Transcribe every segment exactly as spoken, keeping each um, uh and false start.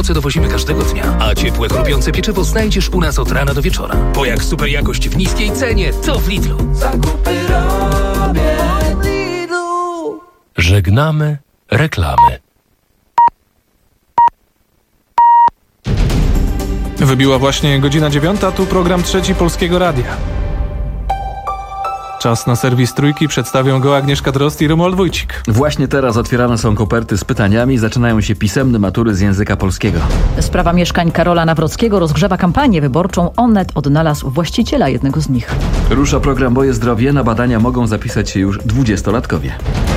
owoce dowozimy każdego dnia, a ciepłe, chrupiące pieczywo znajdziesz u nas od rana do wieczora. Bo jak super jakość w niskiej cenie, to w Lidlu. Zakupy robię w Lidlu. Żegnamy reklamy. Wybiła właśnie godzina dziewiąta, tu program Trzeci Polskiego Radia. Czas na serwis Trójki, przedstawią go Agnieszka Drozd i Romuald Wójcik. Właśnie teraz otwierane są koperty z pytaniami, zaczynają się pisemne matury z języka polskiego. Sprawa mieszkań Karola Nawrockiego rozgrzewa kampanię wyborczą. Onet odnalazł właściciela jednego z nich. Rusza program Moje Zdrowie, na badania mogą zapisać się już dwudziestolatkowie.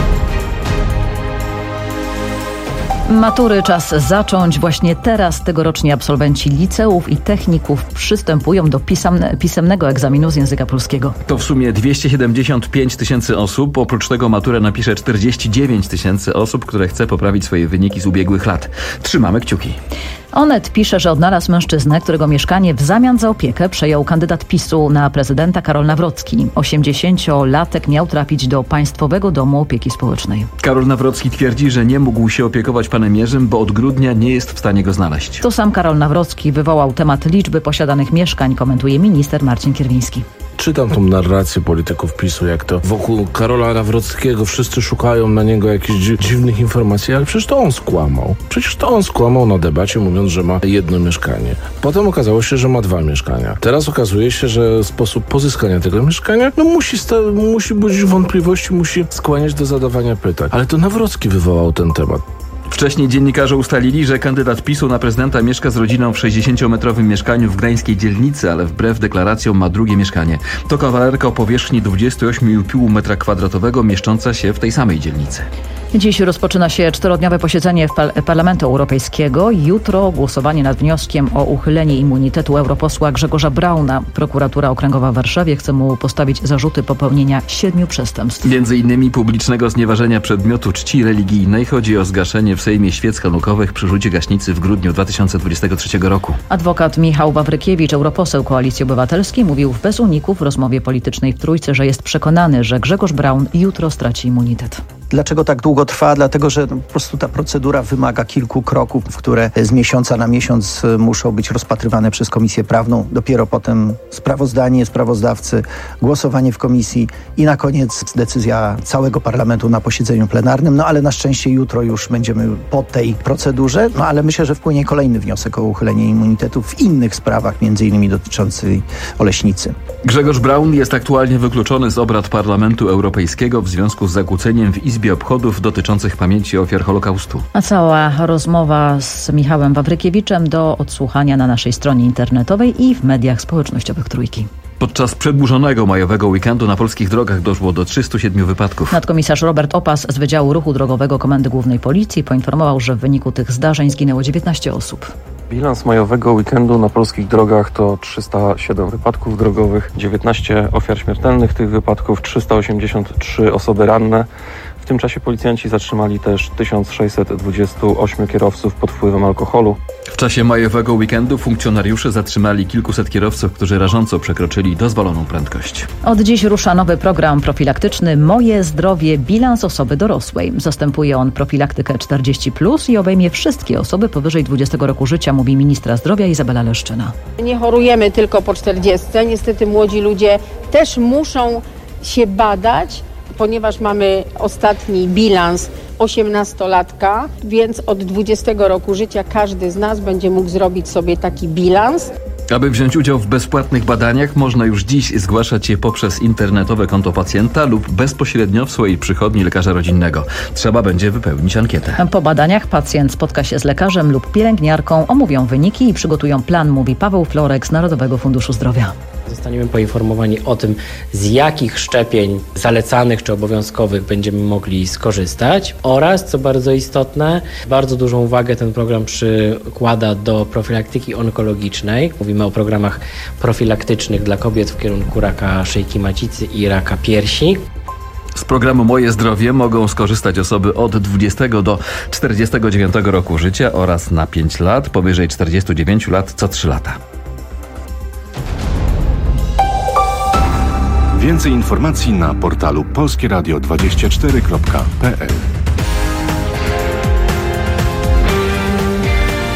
Matury czas zacząć. Właśnie teraz tegoroczni absolwenci liceów i techników przystępują do pisemne, pisemnego egzaminu z języka polskiego. To w sumie dwieście siedemdziesiąt pięć tysięcy osób. Oprócz tego maturę napisze czterdzieści dziewięć tysięcy osób, które chce poprawić swoje wyniki z ubiegłych lat. Trzymamy kciuki. Onet pisze, że odnalazł mężczyznę, którego mieszkanie w zamian za opiekę przejął kandydat PiSu na prezydenta Karol Nawrocki. osiemdziesięciolatek miał trafić do Państwowego Domu Opieki Społecznej. Karol Nawrocki twierdzi, że nie mógł się opiekować panem Jerzym, bo od grudnia nie jest w stanie go znaleźć. To sam Karol Nawrocki wywołał temat liczby posiadanych mieszkań, komentuje minister Marcin Kierwiński. Czytam tą narrację polityków PiSu, jak to wokół Karola Nawrockiego wszyscy szukają na niego jakichś dzi- dziwnych informacji, ale przecież to on skłamał. Przecież to on skłamał na debacie, mówiąc, że ma jedno mieszkanie. Potem okazało się, że ma dwa mieszkania. Teraz okazuje się, że sposób pozyskania tego mieszkania no musi, sta- musi budzić wątpliwości, musi skłaniać do zadawania pytań. Ale to Nawrocki wywołał ten temat. Wcześniej dziennikarze ustalili, że kandydat PiSu na prezydenta mieszka z rodziną w sześćdziesięciometrowym mieszkaniu w gdańskiej dzielnicy, ale wbrew deklaracjom ma drugie mieszkanie. To kawalerka o powierzchni dwadzieścia osiem i pół metra kwadratowego mieszcząca się w tej samej dzielnicy. Dziś rozpoczyna się czterodniowe posiedzenie par- Parlamentu Europejskiego. Jutro głosowanie nad wnioskiem o uchylenie immunitetu europosła Grzegorza Brauna. Prokuratura Okręgowa w Warszawie chce mu postawić zarzuty popełnienia siedmiu przestępstw. Między innymi publicznego znieważenia przedmiotu czci religijnej. Chodzi o zgaszenie w Sejmie świec hanukowych przy rzucie gaśnicy w grudniu dwa tysiące dwudziestego trzeciego roku. Adwokat Michał Wawrykiewicz, europoseł Koalicji Obywatelskiej, mówił w Bez Uników w rozmowie politycznej w Trójce, że jest przekonany, że Grzegorz Braun jutro straci immunitet. Dlaczego tak długo trwa? Dlatego, że po prostu ta procedura wymaga kilku kroków, które z miesiąca na miesiąc muszą być rozpatrywane przez Komisję Prawną. Dopiero potem sprawozdanie sprawozdawcy, głosowanie w komisji i na koniec decyzja całego parlamentu na posiedzeniu plenarnym. No ale na szczęście jutro już będziemy po tej procedurze. No ale myślę, że wpłynie kolejny wniosek o uchylenie immunitetu w innych sprawach, między innymi dotyczących Oleśnicy. Grzegorz Braun jest aktualnie wykluczony z obrad Parlamentu Europejskiego w związku z zakłóceniem w Izbie Obchodów dotyczących pamięci ofiar Holokaustu. A cała rozmowa z Michałem Wawrykiewiczem do odsłuchania na naszej stronie internetowej i w mediach społecznościowych Trójki. Podczas przedłużonego majowego weekendu na polskich drogach doszło do trzystu siedmiu wypadków. Nadkomisarz Robert Opas z Wydziału Ruchu Drogowego Komendy Głównej Policji poinformował, że w wyniku tych zdarzeń zginęło dziewiętnaście osób. Bilans majowego weekendu na polskich drogach to trzysta siedem wypadków drogowych, dziewiętnaście ofiar śmiertelnych tych wypadków, trzysta osiemdziesiąt trzy osoby ranne. W tym czasie policjanci zatrzymali też tysiąc sześćset dwadzieścia osiem kierowców pod wpływem alkoholu. W czasie majowego weekendu funkcjonariusze zatrzymali kilkuset kierowców, którzy rażąco przekroczyli dozwoloną prędkość. Od dziś rusza nowy program profilaktyczny Moje Zdrowie – Bilans osoby dorosłej. Zastępuje on profilaktykę czterdzieści plus i obejmie wszystkie osoby powyżej dwudziestego roku życia, mówi ministra zdrowia Izabela Leszczyna. Nie chorujemy tylko po czterdziestce. Niestety młodzi ludzie też muszą się badać, ponieważ mamy ostatni bilans osiemnastolatka, więc od dwudziestego roku życia każdy z nas będzie mógł zrobić sobie taki bilans. Aby wziąć udział w bezpłatnych badaniach, można już dziś zgłaszać je poprzez internetowe konto pacjenta lub bezpośrednio w swojej przychodni lekarza rodzinnego. Trzeba będzie wypełnić ankietę. Po badaniach pacjent spotka się z lekarzem lub pielęgniarką, omówią wyniki i przygotują plan, mówi Paweł Florek z Narodowego Funduszu Zdrowia. Zostaniemy poinformowani o tym, z jakich szczepień zalecanych czy obowiązkowych będziemy mogli skorzystać oraz, co bardzo istotne, bardzo dużą uwagę ten program przykłada do profilaktyki onkologicznej. Mówimy o programach profilaktycznych dla kobiet w kierunku raka szyjki macicy i raka piersi. Z programu Moje Zdrowie mogą skorzystać osoby od dwudziestego do czterdziestego dziewiątego roku życia oraz na pięć lat, powyżej czterdziestu dziewięciu lat co trzy lata. Więcej informacji na portalu polskie radio dwadzieścia cztery kropka p l.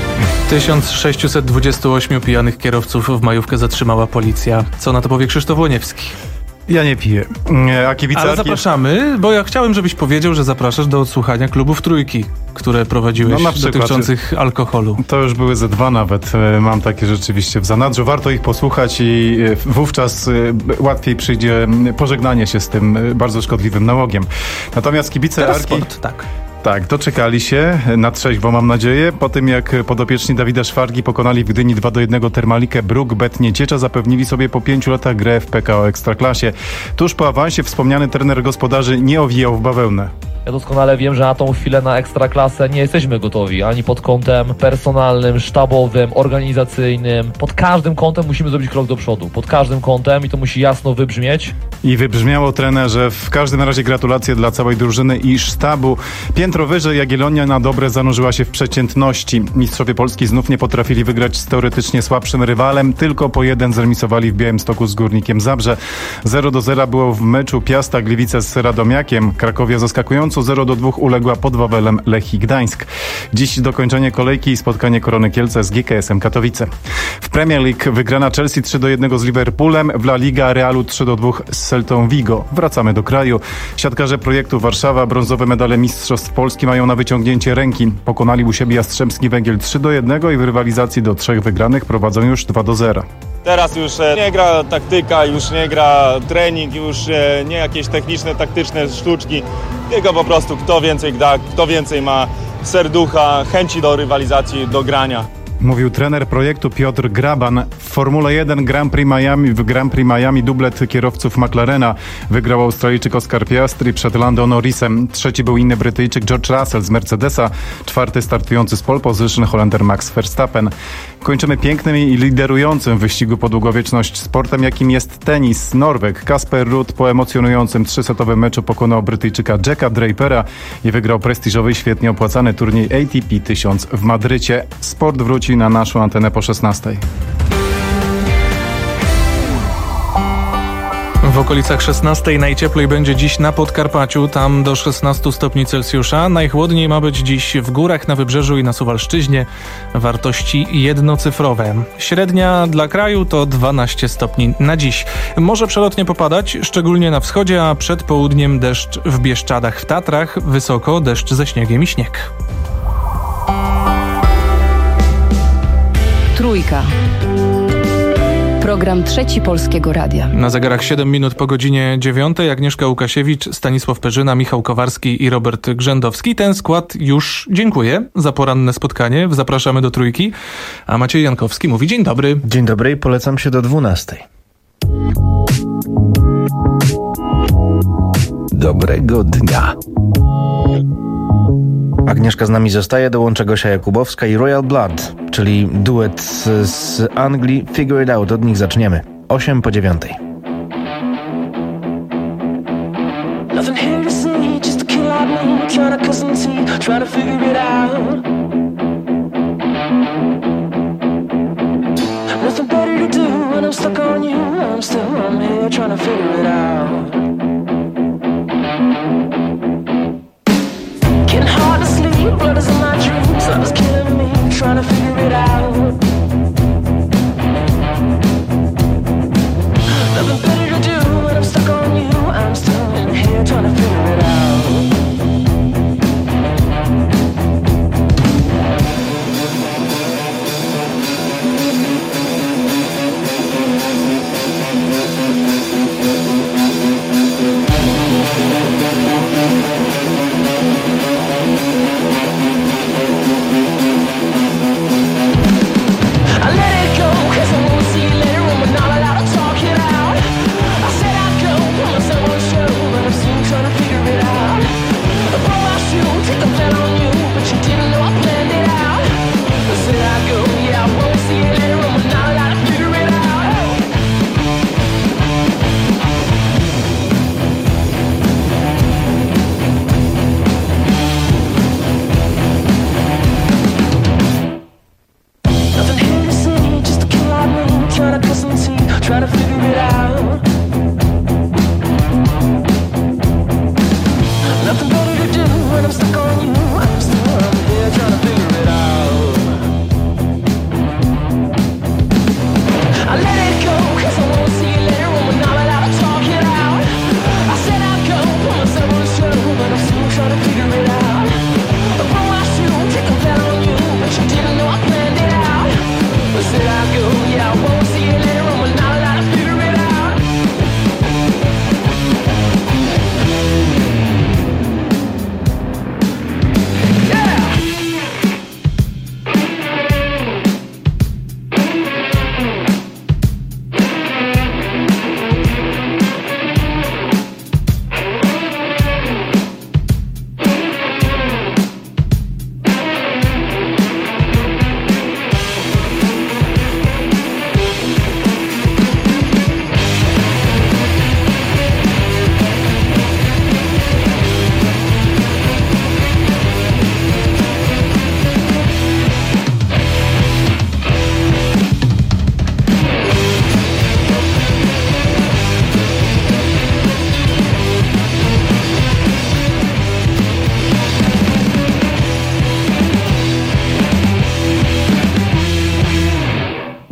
tysiąc sześćset dwudziestu ośmiu pijanych kierowców w majówkę zatrzymała policja. Co na to powie Krzysztof Łoniewski? Ja nie piję. A kibice Ale Arki... zapraszamy, bo ja chciałem, żebyś powiedział, że zapraszasz do odsłuchania klubów Trójki, które prowadziłeś, no na przykład, dotyczących alkoholu. To już były ze dwa nawet. Mam takie rzeczywiście w zanadrzu. Warto ich posłuchać i wówczas łatwiej przyjdzie pożegnanie się z tym bardzo szkodliwym nałogiem. Natomiast kibice Teraz Arki... sport, tak. Tak, doczekali się na trzeźwo, mam nadzieję. Po tym jak podopieczni Dawida Szwargi pokonali w Gdyni dwa do jednego Termalikę Bruk, Bet Nieciecza zapewnili sobie po pięciu latach grę w P K O Ekstraklasie. Tuż po awansie wspomniany trener gospodarzy nie owijał w bawełnę. Ja doskonale wiem, że na tą chwilę na Ekstraklasę nie jesteśmy gotowi, ani pod kątem personalnym, sztabowym, organizacyjnym. Pod każdym kątem musimy zrobić krok do przodu. Pod każdym kątem i to musi jasno wybrzmieć. I wybrzmiało, trenerze. W każdym razie gratulacje dla całej drużyny i sztabu. Piętro wyżej Jagiellonia na dobre zanurzyła się w przeciętności. Mistrzowie Polski znów nie potrafili wygrać z teoretycznie słabszym rywalem. Tylko po jeden zremisowali w Białymstoku z Górnikiem Zabrze. zero do zera było w meczu Piasta Gliwice z Radomiakiem. Krakowia zaskakująco zero do dwóch uległa pod Wawelem Lechii Gdańsk. Dziś dokończenie kolejki i spotkanie Korony Kielce z G K S-em Katowice. W Premier League wygrana Chelsea trzy do jednego z Liverpoolem, w La Liga Realu trzy do dwóch z Celtą Vigo. Wracamy do kraju. Siatkarze projektu Warszawa brązowe medale Mistrzostw Polski mają na wyciągnięcie ręki. Pokonali u siebie Jastrzębski Węgiel trzy do jednego i w rywalizacji do trzech wygranych prowadzą już dwa do zera. Teraz już nie gra taktyka, już nie gra trening, już nie jakieś techniczne, taktyczne sztuczki, tylko po prostu kto więcej da, kto więcej ma serducha, chęci do rywalizacji, do grania. Mówił trener projektu Piotr Graban. W Formule jeden Grand Prix Miami, w Grand Prix Miami dublet kierowców McLarena wygrał Australijczyk Oscar Piastri przed Lando Norrisem. Trzeci był inny Brytyjczyk George Russell z Mercedesa. Czwarty startujący z pole position Holender Max Verstappen. Kończymy pięknym i liderującym w wyścigu po długowieczność sportem, jakim jest tenis. Norweg Kasper Ruud po emocjonującym trzysetowym meczu pokonał Brytyjczyka Jacka Drapera i wygrał prestiżowy, świetnie opłacany turniej A T P tysiąc w Madrycie. Sport wróci na naszą antenę po szesnastej. W okolicach szesnastej najcieplej będzie dziś na Podkarpaciu, tam do szesnastu stopni Celsjusza. Najchłodniej ma być dziś w górach, na Wybrzeżu i na Suwalszczyźnie. Wartości jednocyfrowe. Średnia dla kraju to dwanaście stopni na dziś. Może przelotnie popadać, szczególnie na wschodzie, a przed południem deszcz w Bieszczadach, w Tatrach, wysoko deszcz ze śniegiem i śnieg. Trójka. Program Trzeci Polskiego Radia. Na zegarach siedem minut po godzinie dziewiątej. Agnieszka Łukasiewicz, Stanisław Perzyna, Michał Kowarski i Robert Grzędowski. Ten skład już dziękuję za poranne spotkanie. Zapraszamy do Trójki. A Maciej Jankowski mówi dzień dobry. Dzień dobry i polecam się do dwunastej. Dobrego dnia. Agnieszka z nami zostaje, dołącza Gosia Jakubowska i Royal Blood, czyli duet z, z Anglii. Figure It Out, od nich zaczniemy. osiem po dziewiątej. Nothing here to see, just a kid like me, trying to cut some tea, trying to figure it out. Nothing better to do when I'm stuck on you, I'm still I'm here trying to figure it out. Getting hard to sleep, blood is in my dreams, love is killing me, trying to figure it out. Nothing better to do when I'm stuck on you, I'm still in here trying to figure it out.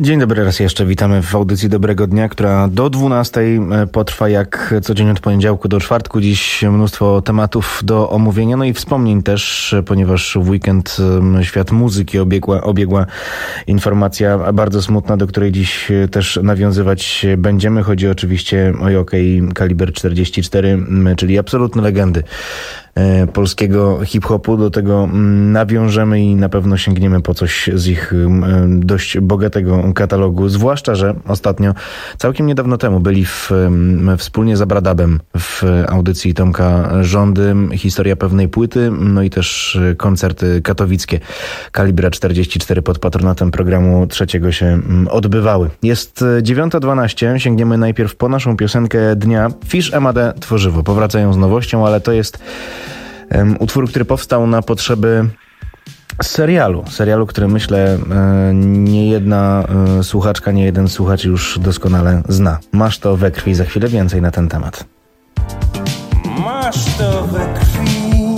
Dzień dobry raz jeszcze, witamy w audycji Dobrego Dnia, która do dwunastej potrwa jak codziennie od poniedziałku do czwartku. Dziś mnóstwo tematów do omówienia, no i wspomnień też, ponieważ w weekend świat muzyki obiegła, obiegła informacja bardzo smutna, do której dziś też nawiązywać będziemy. Chodzi oczywiście o jokej Kaliber czterdzieści cztery, czyli absolutne legendy polskiego hip-hopu. Do tego nawiążemy i na pewno sięgniemy po coś z ich dość bogatego katalogu, zwłaszcza, że ostatnio, całkiem niedawno temu byli w, wspólnie z Abradabem w audycji Tomka Żądy historia pewnej płyty, no i też koncerty katowickie Kalibra czterdzieści cztery pod patronatem programu trzeciego się odbywały. Jest dziewiąta dwanaście, sięgniemy najpierw po naszą piosenkę dnia. Fish M A D Tworzywo powracają z nowością, ale to jest um, utwór, który powstał na potrzeby serialu. Serialu, który myślę nie jedna słuchaczka, nie jeden słuchacz już doskonale zna. Masz to we krwi. Za chwilę więcej na ten temat. Masz to we krwi,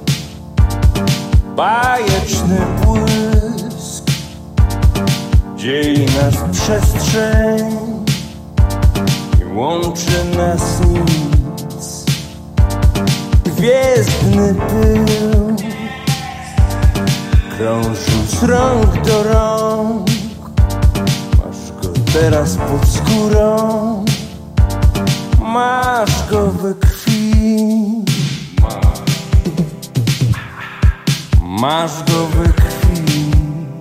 bajeczny błysk, dzieli nas przestrzeń i łączy nas nic. Gwiezdny pył krążył z rąk do rąk, masz go teraz pod skórą, masz go we krwi, masz go we krwi.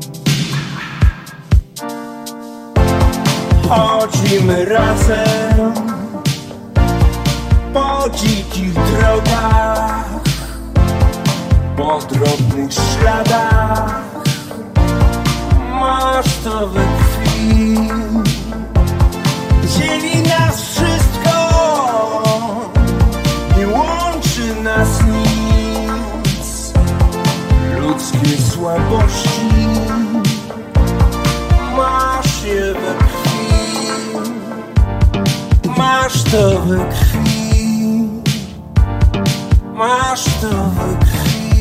Chodzimy razem po dzikich drogach, po drobnych śladach, masz to we krwi. Dzieli nas wszystko, nie łączy nas nic. Ludzkie słabości, masz je we krwi. Masz to we krwi, masz to we krwi,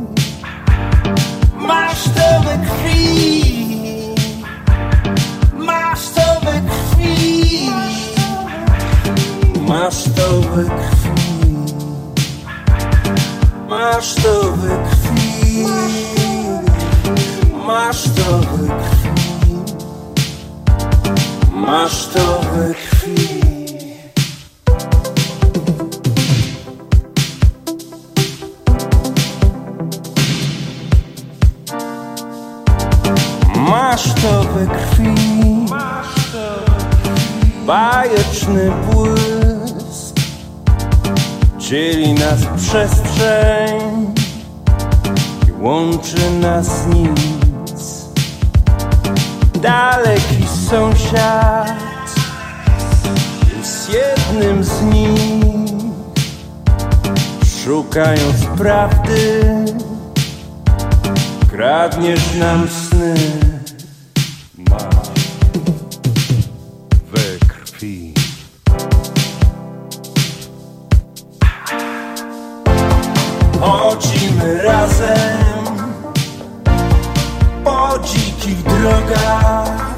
masz to we krwi, masz to we krwi, masz to we krwi, masz to we krwi, masz to we krwi, masz to we krwi. Masz to we krwi, bajeczny błysk, dzieli nas przestrzeń i łączy nas nic. Daleki sąsiad jest jednym z nich, szukając prawdy kradniesz nam sny. We krwi. Chodzimy razem po dzikich drogach,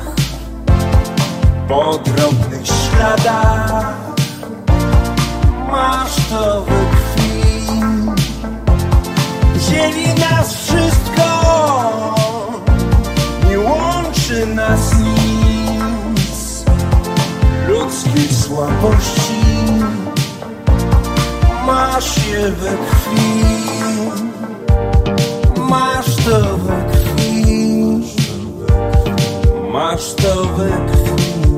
po drobnych śladach, masz to we krwi. Dzieli nas wszystko, nie łączy nas nic. Ludzkie słabości, masz je we krwi. Masz to we krwi, masz to we krwi,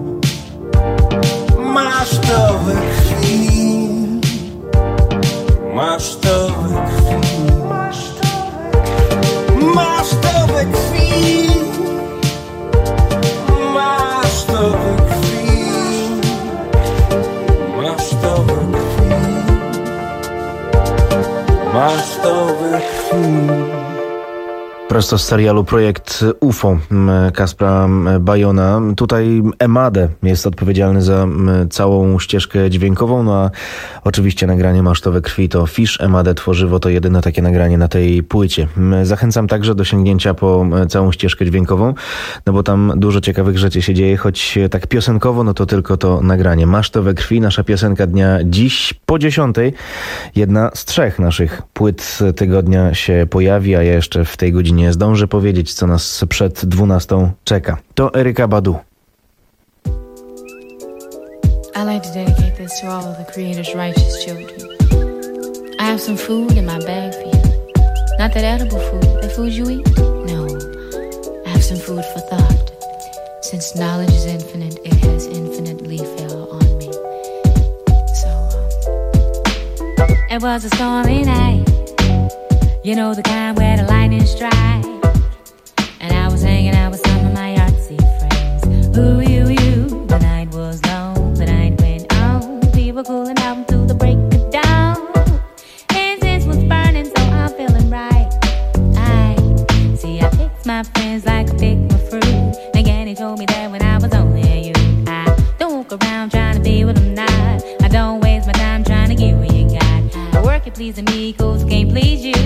masz to we krwi, masz to we krwi, masz to we krwi, masz to we krwi, masz to we krwi, masz to we krwi. Prosto z serialu Projekt U F O Kaspra Bajona. Tutaj Emade jest odpowiedzialny za całą ścieżkę dźwiękową, no a oczywiście nagranie Masztowe krwi to Fisz, Emade Tworzywo to jedyne takie nagranie na tej płycie. Zachęcam także do sięgnięcia po całą ścieżkę dźwiękową, no bo tam dużo ciekawych rzeczy się dzieje, choć tak piosenkowo, no to tylko to nagranie. Masztowe krwi, nasza piosenka dnia dziś po dziesiątej. Jedna z trzech naszych płyt tygodnia się pojawi, a ja jeszcze w tej godzinie nie zdążę powiedzieć, co nas przed dwunastą czeka. To Erykah Badu. I like to dedicate this to all of the Creator's righteous children. I have some food in my bag for you. Not that edible food, the food you eat? No. I have some food for thought. Since knowledge is infinite, it has infinitely fell on me. So, um, it was a stormy night. You know the kind where the lightning strikes. And I was hanging out with some of my artsy friends. Ooh, you, you. The night was long, the night went on. We were cooling out through the break of dawn. Incense was burning, so I'm feeling right. I see, I picked my friends like I picked my fruit. Again, he told me that when I was only a youth. I don't walk around trying to be what I'm not. I don't waste my time trying to get what you got. I work at pleasing me, cause I can't please you.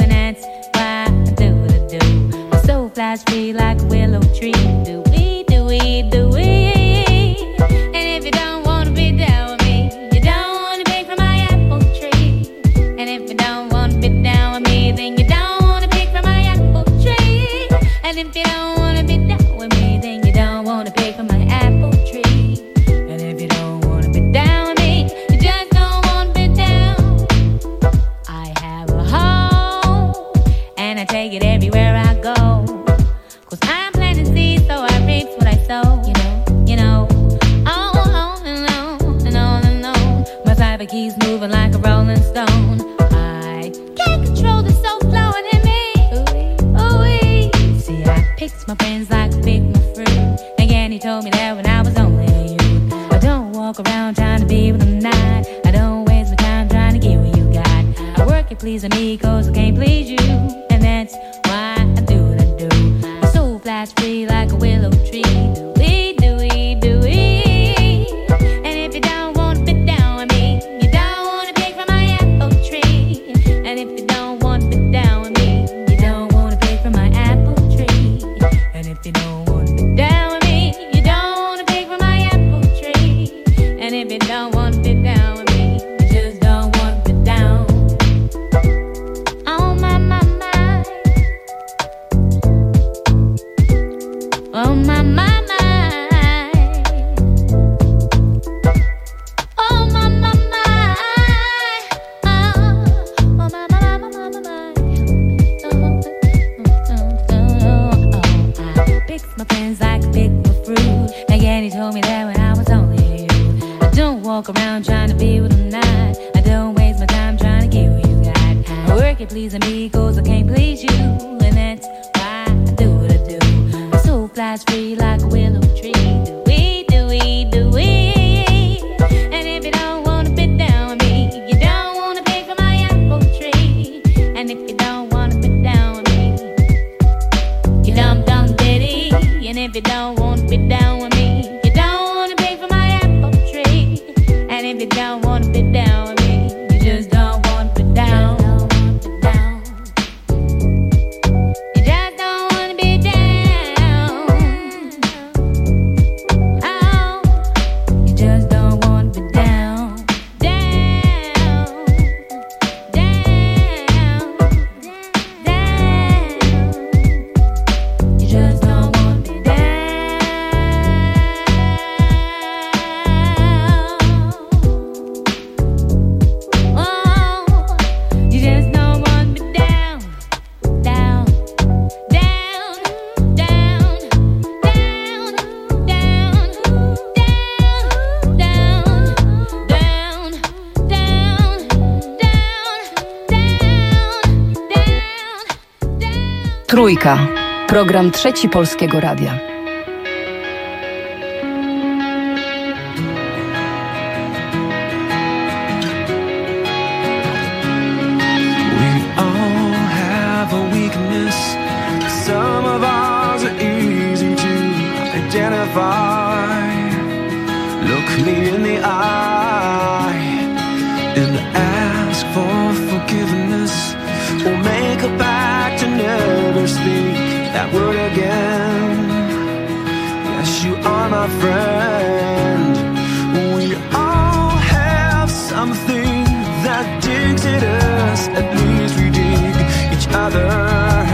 Flies free like a willow tree. Do we, do we, do we? And if you don't wanna be down with me, you don't wanna pick from my apple tree. And if you don't wanna be down with me, then you don't wanna pick from my apple tree. And if you don't wanna be down with me, then you don't wanna pick from my apple tree. And if you don't wanna be down with me, you just don't wanna be down. I have a home, and I take it everywhere I go. You know, you know, on and on and on and on. My cyber keys moving like a rolling stone. I can't control the soul flowing in me. Ooh, ooh. See, I picked my friends like I picked my fruit. Again, he told me that when I was only a youth. I don't walk around trying to be what I'm not. I don't waste my time trying to get what you got. I work at pleasing me cause I can't please you. And that's why I do what I do. My soul flies free like a willow tree. Trójka. Program Trzeci Polskiego Radia. We all have a weakness survive. Look me in the eye and ask for forgiveness, or make a pact to never speak that word again. Yes, you are my friend. We all have something that digs at us. At least we dig each other.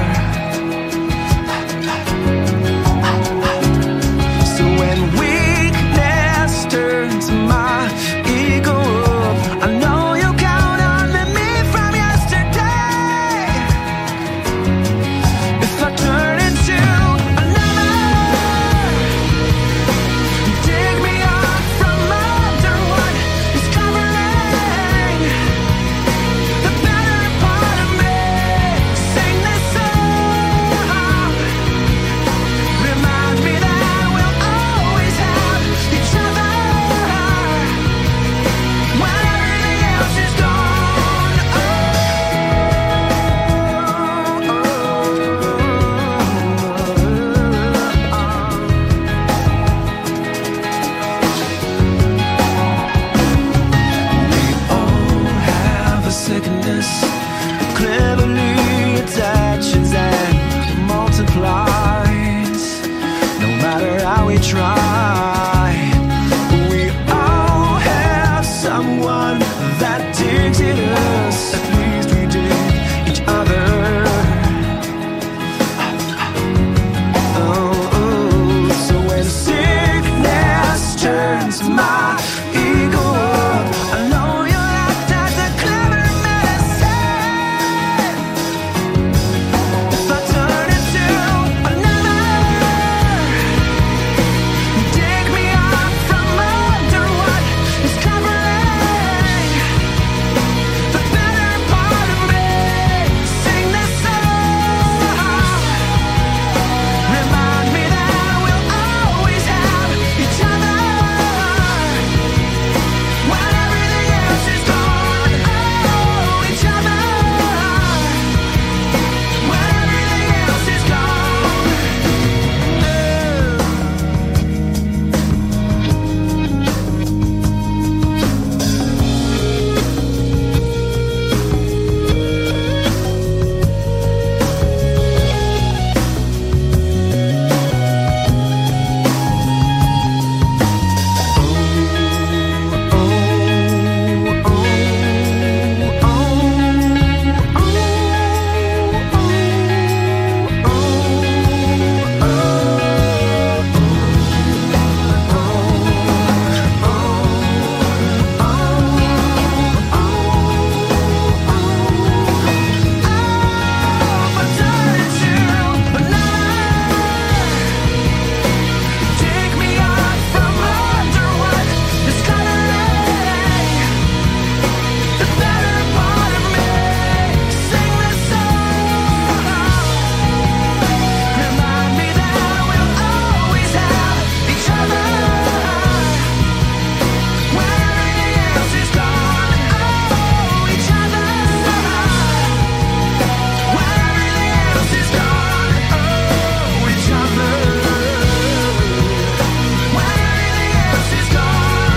So when weakness turns my ego up, I know you count on me from yesterday. If I turn into another, dig me up from under what is covering the better part of me. Sing this song, remind me that we'll always have each other when everything else is gone. We all have a sickness, cleverly attaches and multiplies. No matter how we try, we all have someone that digs at us. At least we dig each other. Oh, oh. So when sickness turns my ego up, I know you'll act as a clever medicine. If I turn into another, dig me up from under what is covering the better part of me. Sing this song, remind me that we'll always have each other when everything else is gone. Oh, each other when everything else is gone. Take me up from under what is covering the better part of me. Sing this song, remind me that we'll always have each other when everything else is gone. Oh, each other when everything else is gone. Oh, each other when everything else is gone.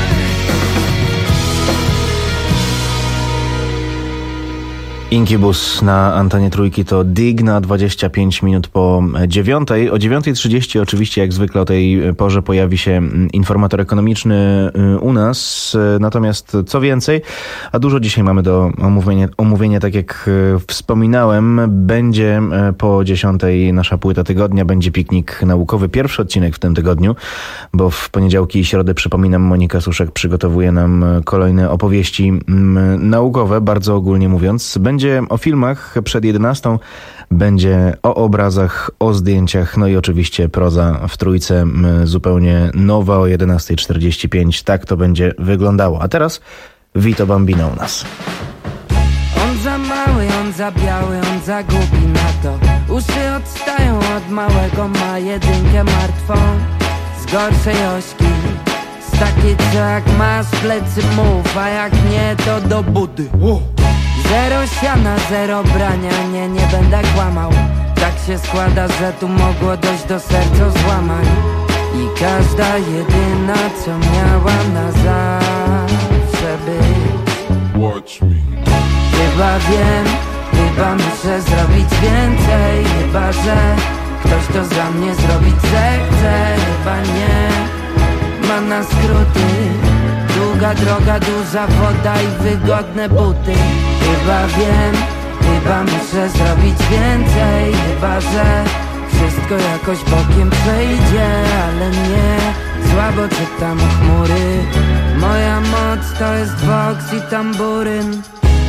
Incubus na antenie Trójki to Dig na dwadzieścia pięć minut po dziewiątej. O dziewiątej trzydzieści oczywiście jak zwykle o tej porze pojawi się informator ekonomiczny u nas. Natomiast co więcej, a dużo dzisiaj mamy do omówienia, omówienia tak jak wspominałem, będzie po dziesiątej nasza płyta tygodnia, będzie piknik naukowy. Pierwszy odcinek w tym tygodniu, bo w poniedziałki i środę, przypominam, Monika Suszek przygotowuje nam kolejne opowieści naukowe, bardzo ogólnie mówiąc. Będzie o filmach przed jedenastą, będzie o obrazach, o zdjęciach, no i oczywiście proza w Trójce zupełnie nowa o jedenasta czterdzieści pięć. Tak to będzie wyglądało. A teraz Vito Bambino u nas. On za mały, on za biały, on za głupi na to. Uszy odstają od małego, ma jedynkę martwą. Z gorszej ośki, z takiej co jak masz plecy mów, a jak nie to do budy. Zero siana, zero brania, nie, nie będę kłamał. Tak się składa, że tu mogło dojść do serca złamań. i każda jedyna, co miała na zawsze być. Watch me. Chyba wiem, chyba muszę zrobić więcej. Chyba, że ktoś to za mnie zrobić zechce. Chyba nie ma na skróty. Długa droga, duża woda i wygodne buty. Chyba wiem, chyba muszę zrobić więcej. Chyba, że wszystko jakoś bokiem przejdzie, ale nie, słabo czytam chmury. Moja moc to jest Vox i tamburyn.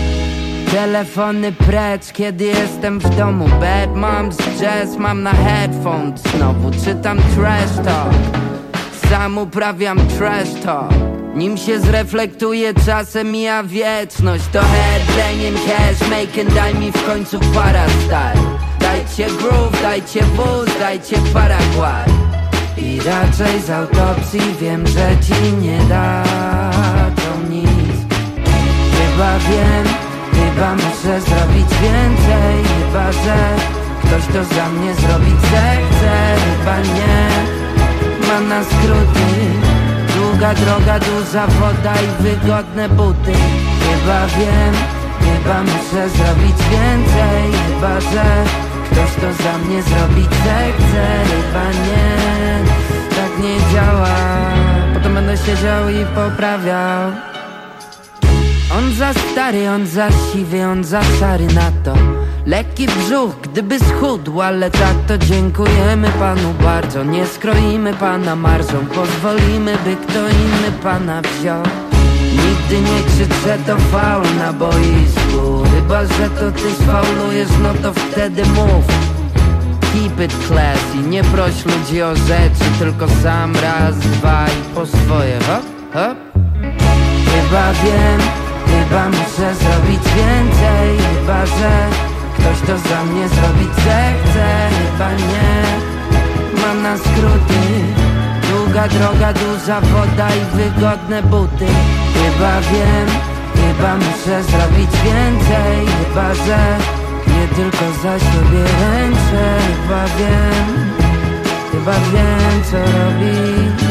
Telefony precz, kiedy jestem w domu. Bad moms, jazz, mam na headphones. Znowu czytam trash talk, sam uprawiam trash talk. Nim się zreflektuje, czasem mija wieczność. To headbanging, cash making, daj mi w końcu para style. Dajcie groove, dajcie wóz, dajcie Paragwaj. I raczej z autopsji wiem, że ci nie dadzą nic. Chyba wiem, chyba muszę zrobić więcej. Chyba, że ktoś to za mnie zrobić zechce. Chyba nie ma na skróty. Długa droga, duża woda i wygodne buty. Chyba wiem, chyba muszę zrobić więcej. Chyba, że ktoś to za mnie zrobić zechce. Chyba nie, tak nie działa. Potem będę siedział i poprawiał. On za stary, on za siwy, on za szary na to. Lekki brzuch, gdyby schudł, ale tak to dziękujemy panu bardzo. Nie skroimy pana marżą, pozwolimy, by kto inny pana wziął. Nigdy nie krzycz, że to faul na boisku. Chyba, że to ty sfaulujesz, no to wtedy mów. Keep it classy, nie proś ludzi o rzeczy, tylko sam raz, dwa i po swoje, hop, hop. Chyba wiem, chyba muszę zrobić więcej. Chyba, że ktoś to za mnie zrobić zechce. Chyba nie mam na skróty. Długa droga, duża woda i wygodne buty. Chyba wiem, chyba muszę zrobić więcej. Chyba, że nie tylko za siebie ręczę. Chyba wiem, chyba wiem co robić.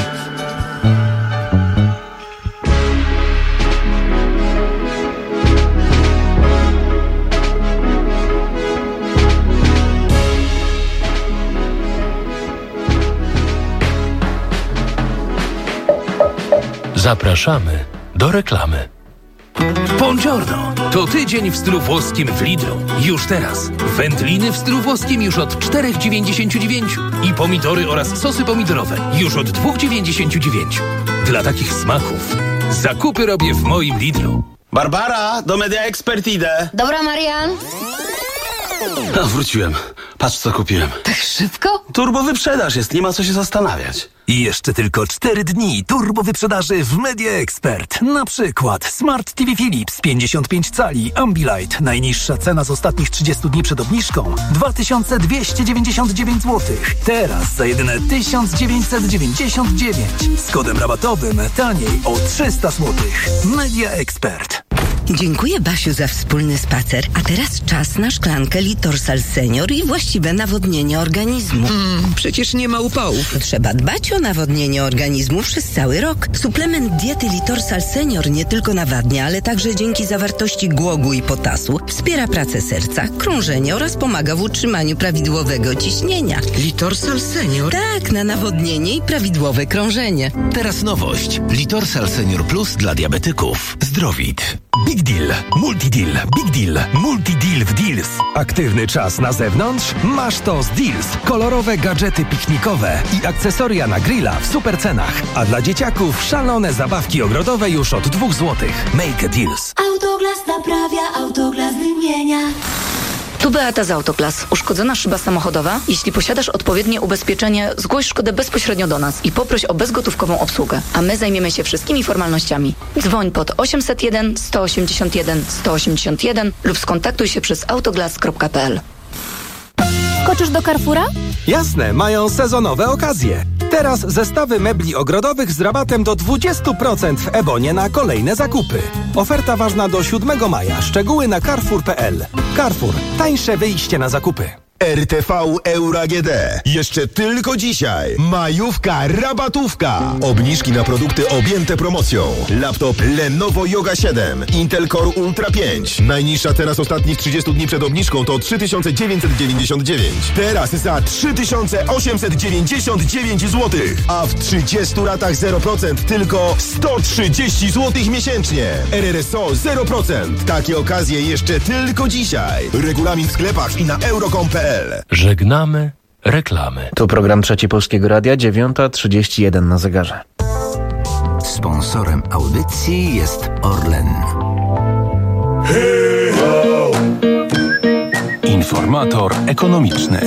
Zapraszamy do reklamy. Buongiorno! To tydzień w stylu włoskim w Lidlu. Już teraz. Wędliny w stylu włoskim już od cztery dziewięćdziesiąt dziewięć i pomidory oraz sosy pomidorowe już od dwa dziewięćdziesiąt dziewięć. Dla takich smaków zakupy robię w moim Lidlu. Barbara, do Media Expert idę. Dobra, Marian. A, wróciłem. Patrz, co kupiłem. Tak szybko? Turbo wyprzedaż jest, nie ma co się zastanawiać. I jeszcze tylko cztery dni turbo wyprzedaży w Media Expert. Na przykład Smart T V Philips pięćdziesiąt pięć cali Ambilight. Najniższa cena z ostatnich trzydziestu dni przed obniżką dwa tysiące dwieście dziewięćdziesiąt dziewięć złotych. Teraz za jedyne tysiąc dziewięćset dziewięćdziesiąt dziewięć. Z kodem rabatowym taniej o trzysta złotych. Media Expert. Dziękuję, Basiu, za wspólny spacer. A teraz czas na szklankę Litorsal Senior i właściwe nawodnienie organizmu. Mm, przecież nie ma upałów. Trzeba dbać o nawodnienie organizmu przez cały rok. Suplement diety Litorsal Senior nie tylko nawadnia, ale także dzięki zawartości głogu i potasu wspiera pracę serca, krążenie oraz pomaga w utrzymaniu prawidłowego ciśnienia. Litorsal Senior? Tak, na nawodnienie i prawidłowe krążenie. Teraz nowość. Litorsal Senior Plus dla diabetyków. Zdrowit. Big Deal, Multi Deal, Big Deal, Multi Deal w Deals. Aktywny czas na zewnątrz? Masz to z Deals. Kolorowe gadżety piknikowe i akcesoria na grilla w super cenach. A dla dzieciaków szalone zabawki ogrodowe już od dwóch złotych. Make a Deals. Autoglas naprawia, Autoglas wymienia. Tu Beata z Autoglas. Uszkodzona szyba samochodowa? Jeśli posiadasz odpowiednie ubezpieczenie, zgłoś szkodę bezpośrednio do nas i poproś o bezgotówkową obsługę, a my zajmiemy się wszystkimi formalnościami. Dzwoń pod osiemset jeden sto osiemdziesiąt jeden sto osiemdziesiąt jeden lub skontaktuj się przez autoglas kropka p l. Skoczysz do Carrefoura? Jasne, mają sezonowe okazje. Teraz zestawy mebli ogrodowych z rabatem do dwadzieścia procent w Ebonie na kolejne zakupy. Oferta ważna do siódmego maja. Szczegóły na carrefour kropka p l. Carrefour. Tańsze wyjście na zakupy. R T V Euro A G D. Jeszcze tylko dzisiaj. Majówka, rabatówka. Obniżki na produkty objęte promocją. Laptop Lenovo Yoga siedem, Intel Core Ultra pięć. Najniższa teraz ostatnich trzydziestu dni przed obniżką to trzy tysiące dziewięćset dziewięćdziesiąt dziewięć. Teraz za trzy tysiące osiemset dziewięćdziesiąt dziewięć złotych. A w trzydziestu ratach zero procent tylko sto trzydzieści złotych miesięcznie. R R S O zero procent. Takie okazje jeszcze tylko dzisiaj. Regulamin w sklepach i na euro kropka com kropka p l. Żegnamy reklamy. Tu program Trzeci Polskiego Radia, dziewiąta trzydzieści jeden na zegarze. Sponsorem audycji jest Orlen. Informator ekonomiczny.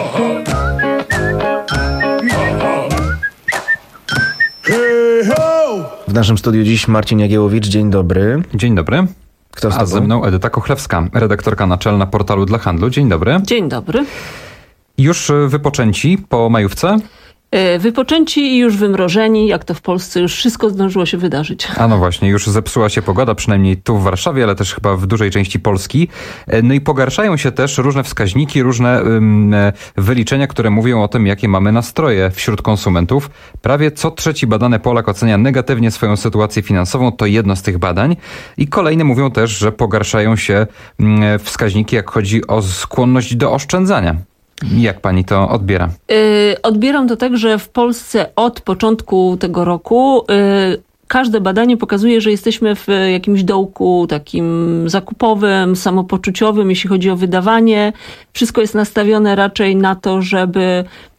W naszym studiu dziś Marcin Jagiełowicz. Dzień dobry. Dzień dobry. Kto z A ze mną Edyta Kochlewska, redaktorka naczelna portalu dla handlu. Dzień dobry. Dzień dobry. Już wypoczęci po majówce? Wypoczęci i już wymrożeni, jak to w Polsce już wszystko zdążyło się wydarzyć. A no właśnie, już zepsuła się pogoda, przynajmniej tu w Warszawie, ale też chyba w dużej części Polski. No i pogarszają się też różne wskaźniki, różne um, wyliczenia, które mówią o tym, jakie mamy nastroje wśród konsumentów. Prawie co trzeci badany Polak ocenia negatywnie swoją sytuację finansową, to jedno z tych badań. I kolejne mówią też, że pogarszają się um, wskaźniki, jak chodzi o skłonność do oszczędzania. Jak pani to odbiera? Yy, odbieram to tak, że w Polsce od początku tego roku yy, każde badanie pokazuje, że jesteśmy w jakimś dołku takim zakupowym, samopoczuciowym, jeśli chodzi o wydawanie. Wszystko jest nastawione raczej na to, żeby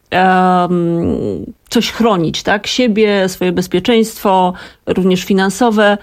um, coś chronić, tak? Siebie, swoje bezpieczeństwo, również finansowe.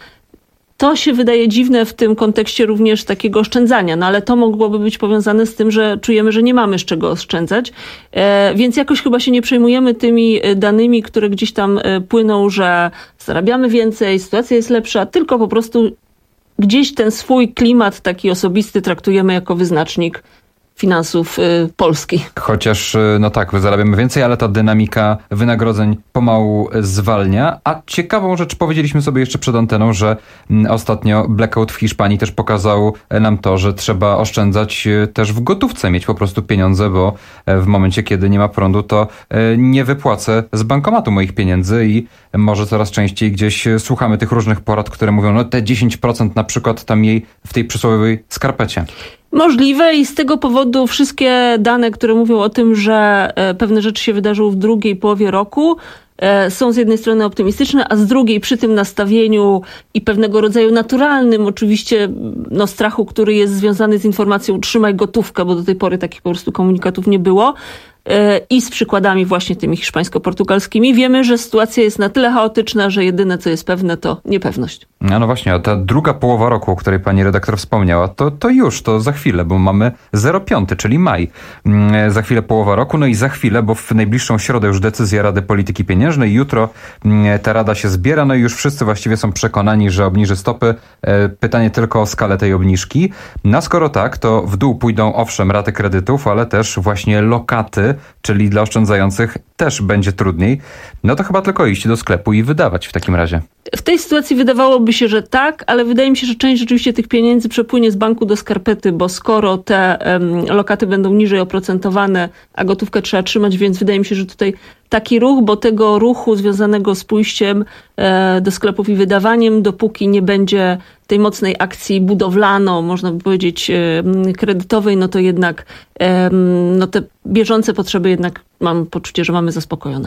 To się wydaje dziwne w tym kontekście również takiego oszczędzania, no ale to mogłoby być powiązane z tym, że czujemy, że nie mamy z czego oszczędzać, e, więc jakoś chyba się nie przejmujemy tymi danymi, które gdzieś tam płyną, że zarabiamy więcej, sytuacja jest lepsza, tylko po prostu gdzieś ten swój klimat taki osobisty traktujemy jako wyznacznik finansów y, Polski. Chociaż, no tak, zarabiamy więcej, ale ta dynamika wynagrodzeń pomału zwalnia. A ciekawą rzecz powiedzieliśmy sobie jeszcze przed anteną, że ostatnio blackout w Hiszpanii też pokazał nam to, że trzeba oszczędzać też w gotówce, mieć po prostu pieniądze, bo w momencie, kiedy nie ma prądu, to nie wypłacę z bankomatu moich pieniędzy i może coraz częściej gdzieś słuchamy tych różnych porad, które mówią, no te dziesięć procent na przykład tam jej w tej przysłowiowej skarpecie. Możliwe i z tego powodu wszystkie dane, które mówią o tym, że pewne rzeczy się wydarzyły w drugiej połowie roku, są z jednej strony optymistyczne, a z drugiej przy tym nastawieniu i pewnego rodzaju naturalnym oczywiście no, strachu, który jest związany z informacją trzymaj gotówkę, bo do tej pory takich po prostu komunikatów nie było, i z przykładami właśnie tymi hiszpańsko-portugalskimi. Wiemy, że sytuacja jest na tyle chaotyczna, że jedyne co jest pewne to niepewność. No, no właśnie, a ta druga połowa roku, o której pani redaktor wspomniała, to, to już, to za chwilę, bo mamy zero pięć, czyli maj. Za chwilę połowa roku, no i za chwilę, bo w najbliższą środę już decyzja Rady Polityki Pieniężnej, jutro ta Rada się zbiera, no i już wszyscy właściwie są przekonani, że obniży stopy. Pytanie tylko o skalę tej obniżki. No skoro tak, to w dół pójdą owszem raty kredytów, ale też właśnie lokaty, czyli dla oszczędzających też będzie trudniej. No to chyba tylko iść do sklepu i wydawać w takim razie. W tej sytuacji wydawałoby się, że tak, ale wydaje mi się, że część rzeczywiście tych pieniędzy przepłynie z banku do skarpety, bo skoro te um, lokaty będą niżej oprocentowane, a gotówkę trzeba trzymać, więc wydaje mi się, że tutaj taki ruch, bo tego ruchu związanego z pójściem e, do sklepów i wydawaniem, dopóki nie będzie tej mocnej akcji budowlano, można by powiedzieć e, kredytowej, no to jednak e, no te bieżące potrzeby jednak mam poczucie, że mamy zaspokojone.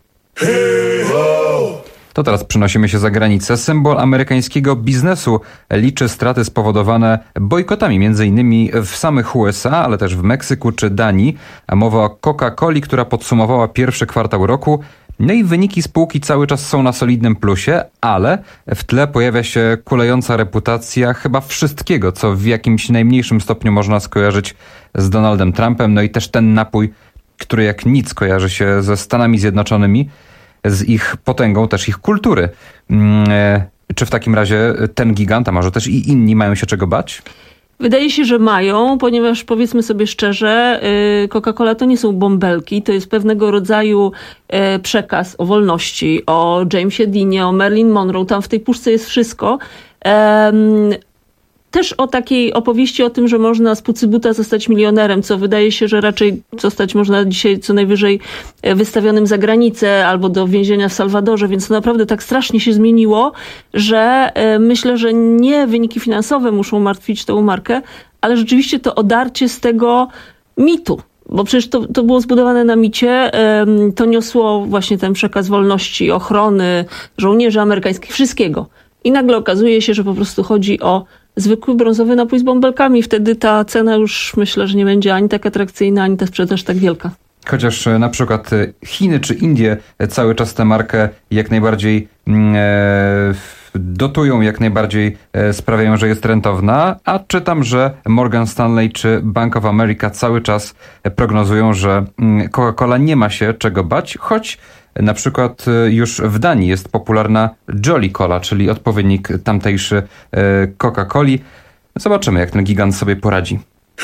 To teraz przenosimy się za granicę. Symbol amerykańskiego biznesu liczy straty spowodowane bojkotami, między innymi w samych U S A, ale też w Meksyku czy Danii. A mowa o Coca-Coli, która podsumowała pierwszy kwartał roku. No i wyniki spółki cały czas są na solidnym plusie, ale w tle pojawia się kulejąca reputacja chyba wszystkiego, co w jakimś najmniejszym stopniu można skojarzyć z Donaldem Trumpem. No i też ten napój, który jak nic kojarzy się ze Stanami Zjednoczonymi, z ich potęgą, też ich kultury. Czy w takim razie ten gigant, a może też i inni mają się czego bać? Wydaje się, że mają, ponieważ powiedzmy sobie szczerze, Coca-Cola to nie są bąbelki, to jest pewnego rodzaju przekaz o wolności, o Jamesie Deanie, o Marilyn Monroe, tam w tej puszce jest wszystko. też o takiej opowieści o tym, że można z pucybuta zostać milionerem, co wydaje się, że raczej zostać można dzisiaj co najwyżej wystawionym za granicę albo do więzienia w Salwadorze, więc to naprawdę tak strasznie się zmieniło, że myślę, że nie wyniki finansowe muszą martwić tą markę, ale rzeczywiście to odarcie z tego mitu. Bo przecież to, to było zbudowane na micie, to niosło właśnie ten przekaz wolności, ochrony żołnierzy amerykańskich, wszystkiego. I nagle okazuje się, że po prostu chodzi o zwykły brązowy napój z bąbelkami. Wtedy ta cena już myślę, że nie będzie ani tak atrakcyjna, ani ta sprzedaż tak wielka. Chociaż na przykład Chiny czy Indie cały czas tę markę jak najbardziej e, dotują, jak najbardziej e, sprawiają, że jest rentowna, a czytam, że Morgan Stanley czy Bank of America cały czas prognozują, że Coca-Cola nie ma się czego bać, choć na przykład już w Danii jest popularna Jolly Cola, czyli odpowiednik tamtejszy Coca-Coli. Zobaczymy, jak ten gigant sobie poradzi.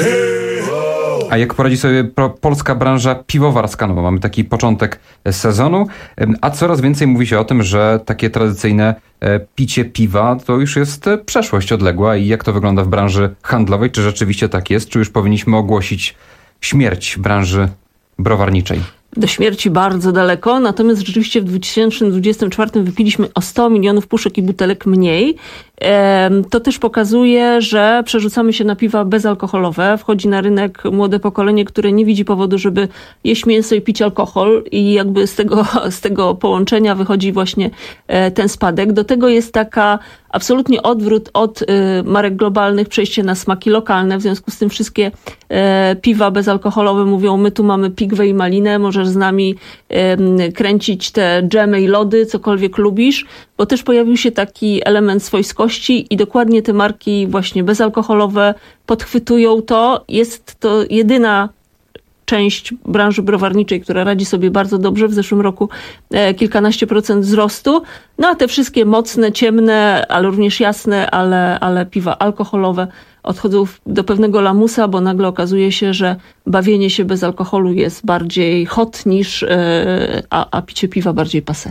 A jak poradzi sobie polska branża piwowarska? No bo mamy taki początek sezonu, a coraz więcej mówi się o tym, że takie tradycyjne picie piwa to już jest przeszłość odległa. I jak to wygląda w branży handlowej? Czy rzeczywiście tak jest? Czy już powinniśmy ogłosić śmierć branży browarniczej? Do śmierci bardzo daleko, natomiast rzeczywiście w dwa tysiące dwudziestym czwartym wypiliśmy o sto milionów puszek i butelek mniej. To też pokazuje, że przerzucamy się na piwa bezalkoholowe. Wchodzi na rynek młode pokolenie, które nie widzi powodu, żeby jeść mięso i pić alkohol i jakby z tego, z tego połączenia wychodzi właśnie ten spadek. Do tego jest taka absolutnie odwrót od marek globalnych, przejście na smaki lokalne. W związku z tym wszystkie piwa bezalkoholowe mówią, my tu mamy pigwę i malinę, możesz z nami kręcić te dżemy i lody, cokolwiek lubisz, bo też pojawił się taki element swojskości i dokładnie te marki właśnie bezalkoholowe podchwytują to. Jest to jedyna część branży browarniczej, która radzi sobie bardzo dobrze. W zeszłym roku kilkanaście procent wzrostu. No a te wszystkie mocne, ciemne, ale również jasne, ale, ale piwa alkoholowe odchodzą do pewnego lamusa, bo nagle okazuje się, że bawienie się bez alkoholu jest bardziej hot niż, a, a picie piwa bardziej passé.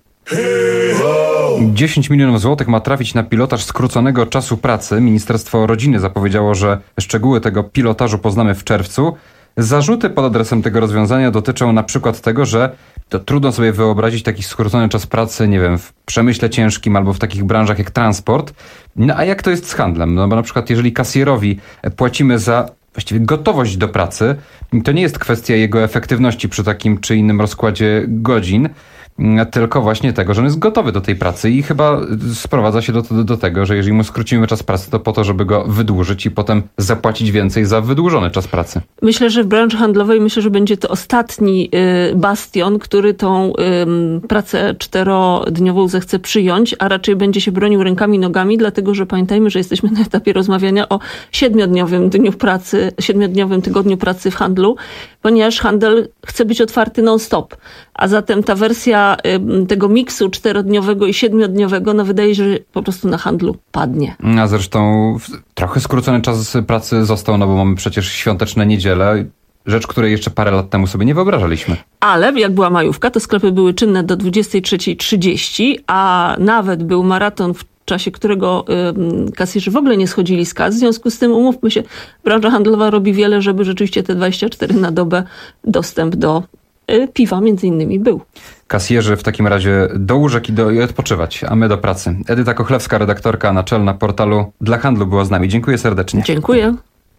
dziesięć milionów złotych ma trafić na pilotaż skróconego czasu pracy. Ministerstwo Rodziny zapowiedziało, że szczegóły tego pilotażu poznamy w czerwcu. Zarzuty pod adresem tego rozwiązania dotyczą na przykład tego, że to trudno sobie wyobrazić taki skrócony czas pracy, nie wiem, w przemyśle ciężkim albo w takich branżach jak transport. No a jak to jest z handlem? No bo na przykład jeżeli kasjerowi płacimy za właściwie gotowość do pracy, to nie jest kwestia jego efektywności przy takim czy innym rozkładzie godzin, tylko właśnie tego, że on jest gotowy do tej pracy i chyba sprowadza się do, do, do tego, że jeżeli mu skrócimy czas pracy, to po to, żeby go wydłużyć i potem zapłacić więcej za wydłużony czas pracy. Myślę, że w branży handlowej myślę, że będzie to ostatni y, bastion, który tą y, pracę czterodniową zechce przyjąć, a raczej będzie się bronił rękami i nogami, dlatego że pamiętajmy, że jesteśmy na etapie rozmawiania o siedmiodniowym dniu pracy, siedmiodniowym tygodniu pracy w handlu, ponieważ handel chce być otwarty non-stop, a zatem ta wersja tego miksu czterodniowego i siedmiodniowego, no wydaje się, że po prostu na handlu padnie. A zresztą trochę skrócony czas pracy został, no bo mamy przecież świąteczne niedziele, rzecz, której jeszcze parę lat temu sobie nie wyobrażaliśmy. Ale jak była majówka, to sklepy były czynne do dwudziestej trzeciej trzydzieści, a nawet był maraton, w czasie którego y, kasjerzy w ogóle nie schodzili z kas. W związku z tym, umówmy się, branża handlowa robi wiele, żeby rzeczywiście te dwadzieścia cztery na dobę dostęp do y, piwa między innymi był. Kasjerzy w takim razie do łóżek i, do, i odpoczywać, a my do pracy. Edyta Kochlewska, redaktorka naczelna portalu Dla Handlu była z nami. Dziękuję serdecznie. Dziękuję.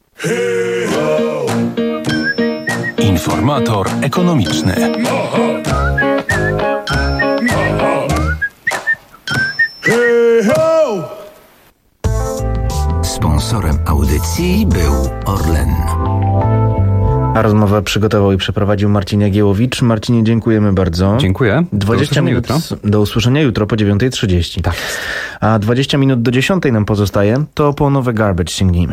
Informator ekonomiczny. Sponsorem audycji był Orlen. A rozmowę przygotował i przeprowadził Marcin Jagiełowicz. Marcinie, dziękujemy bardzo. Dziękuję. dwadzieścia minut jutro. Do usłyszenia jutro po dziewiątej trzydzieści. Tak. A dwadzieścia minut do dziesiątej nam pozostaje, to po nowe Garbage sięgnijmy.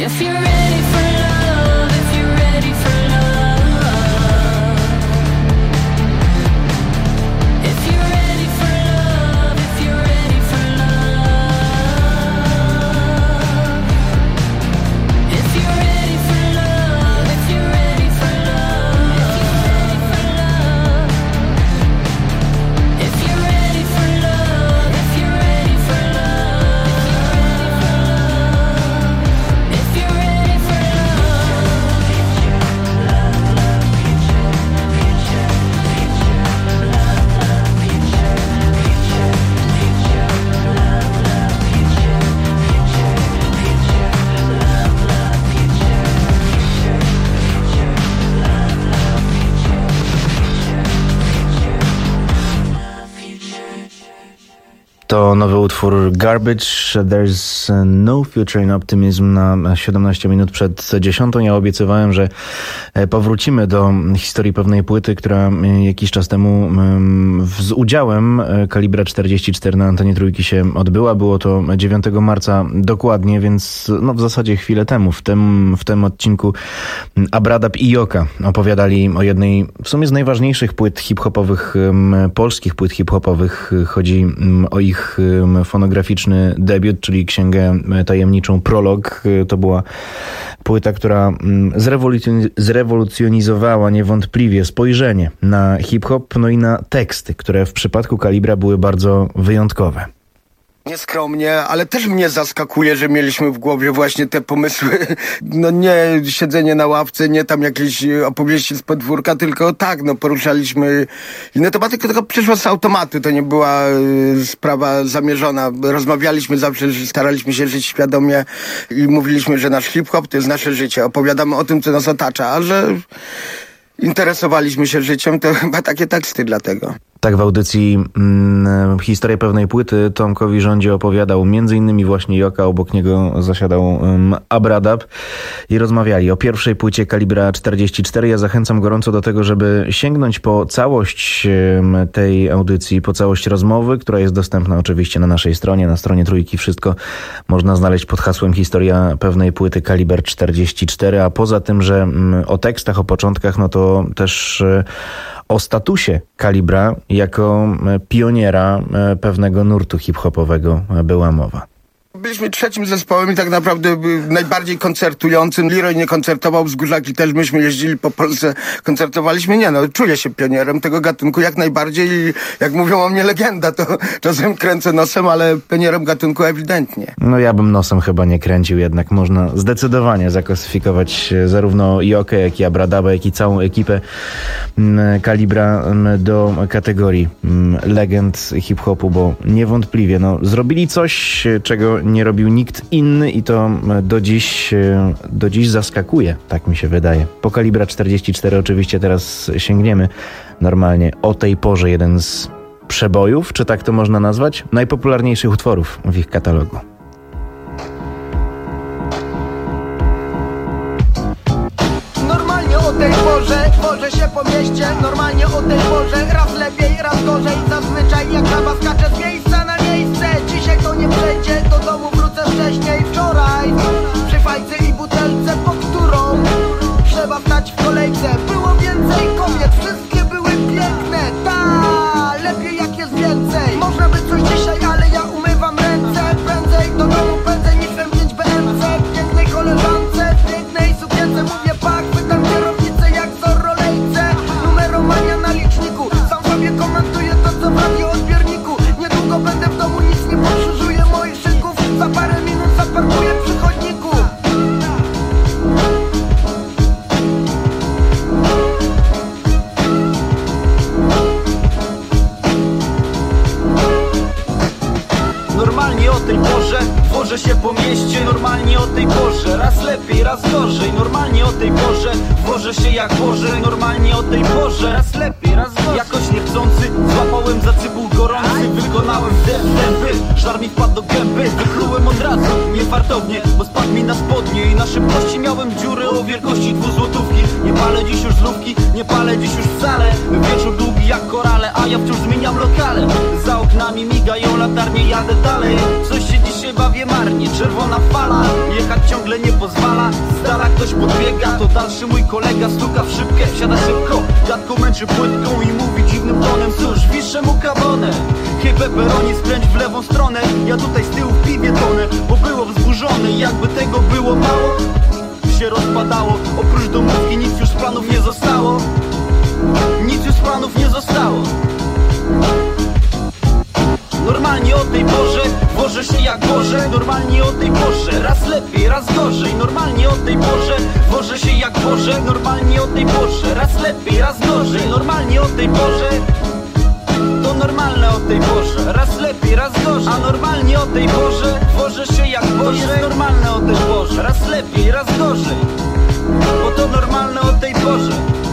If you're ready for love, if you're ready for love, if you're ready for love, if you're ready for love, if you're ready for love, if you're ready for love, if you're ready for love, if you're ready for love, if you're ready for To nowy utwór Garbage, There's No Future in Optimism na siedemnaście minut przed dziesiątą. Ja obiecywałem, że powrócimy do historii pewnej płyty, która jakiś czas temu z udziałem Kalibra czterdzieści cztery na antenie Trójki się odbyła. Było to dziewiątego marca dokładnie, więc no w zasadzie chwilę temu. W tym, w tym odcinku Abradab i Joka opowiadali o jednej w sumie z najważniejszych płyt hip-hopowych, polskich płyt hip-hopowych. Chodzi o ich fonograficzny debiut, czyli księgę tajemniczą Prolog. To była płyta, która zrewolucjoniz- zrewolucjonizowała niewątpliwie spojrzenie na hip-hop, no i na teksty, które w przypadku Kalibra były bardzo wyjątkowe. Nieskromnie, ale też mnie zaskakuje, że mieliśmy w głowie właśnie te pomysły. No nie siedzenie na ławce, nie tam jakieś opowieści z podwórka, tylko tak, no poruszaliśmy inne tematy, tylko przyszło z automatu, to nie była y, sprawa zamierzona. Rozmawialiśmy zawsze, że staraliśmy się żyć świadomie i mówiliśmy, że nasz hip-hop to jest nasze życie. Opowiadamy o tym, co nas otacza, a że interesowaliśmy się życiem, to chyba takie teksty dlatego. Tak w audycji mm, Historia pewnej płyty Tomkowi Rządzie opowiadał między innymi właśnie Joka, obok niego zasiadał um, Abradab i rozmawiali o pierwszej płycie Kalibra czterdzieści cztery. Ja zachęcam gorąco do tego, żeby sięgnąć po całość um, tej audycji, po całość rozmowy, która jest dostępna oczywiście na naszej stronie, na stronie Trójki. Wszystko można znaleźć pod hasłem Historia pewnej płyty Kaliber czterdzieści cztery, a poza tym, że um, o tekstach, o początkach, no to też um, o statusie Kalibra jako pioniera pewnego nurtu hip-hopowego była mowa. Byliśmy trzecim zespołem i tak naprawdę najbardziej koncertującym. Leroy nie koncertował, Wzgórzaki też, myśmy jeździli po Polsce, koncertowaliśmy. Nie no, czuję się pionierem tego gatunku jak najbardziej i jak mówią o mnie legenda, to czasem kręcę nosem, ale pionierem gatunku ewidentnie. No ja bym nosem chyba nie kręcił, jednak można zdecydowanie zaklasyfikować zarówno Jokę, jak i Abradaba, jak i całą ekipę Kalibra do kategorii legend hip-hopu, bo niewątpliwie no, zrobili coś, czego nie robił nikt inny i to do dziś, do dziś zaskakuje, tak mi się wydaje. Po Kalibra czterdzieści cztery oczywiście teraz sięgniemy normalnie o tej porze jeden z przebojów, czy tak to można nazwać, najpopularniejszych utworów w ich katalogu. Normalnie o tej porze tworzę się po mieście, normalnie o tej porze raz lepiej, raz gorzej, zazwyczaj jak żaba skacze z miejsca na miejsce. Dzisiaj to nie przejdzie, do domu wrócę wcześniej. Wczoraj przy fajce i butelce, po którą trzeba stać w kolejce. Było więcej kobiet, wszystkie były piękne. Ta, lepiej jak jest więcej. Można by coś dzisiaj, ale ja umywam ręce. Prędzej do domu pędzę niż M pięć B M C. Pięknej koleżance, w pięknej sukience mówię pak, pytam kierownicę jak Zorro lejce. Numeromania na liczniku, sam sobie komentuję to co w radioodbiorniku. Niedługo będę w domu, nic nie pokrzyżuję moich szyków. Za parę minut zaparkuję przy chodniku. Normalnie o tej porze tworzę się po mieście. Normalnie o tej porze raz lepiej, raz gorzej. Normalnie o tej porze tworzę się jak Boże. Normalnie o tej porze raz lepiej, raz gorzej. Jakoś niechcący złapałem za cybulkę gorący wykonałem zęby. Żar mi wpadł do gęby, wyplułem od razu niefartownie, bo spadł mi na spodnie i na szybkości miałem dziury o wielkości dwuzłotówki. Nie palę dziś już znówki, nie palę dziś już wcale. Wieczór długi jak korale, a ja wciąż zmieniam lokale. Za oknami migają latarnie, jadę dalej. Coś się dzisiaj bawię marnie, czerwona fala. Jechać ciągle nie pozwala, z dala ktoś podbiega. To dalszy mój kolega, stuka w szybkę, wsiada szybko. Dziadko męczy płytką i mówi dziwnym tonem: cóż, wiszę mu kabonę. Hej peperoni, skręć w lewą stronę. Ja tutaj z tyłu w piwie tonę, bo było wzburzone. Jakby tego było mało, się rozpadało. Oprócz domówki nic już z planów nie zostało. Nic już z planów nie zostało. Normalnie o tej porze wożę się jak Boże. Normalnie o tej porze, raz lepiej, raz gorzej. Normalnie o tej porze wożę się jak Boże. Normalnie o tej porze, raz lepiej, raz gorzej. Normalnie o tej porze, to normalne o tej porze, raz lepiej, raz gorzej. A normalnie o tej porze wożę się jak Boże. To jest normalne o tej porze, raz lepiej, raz gorzej, bo to normalne o tej porze.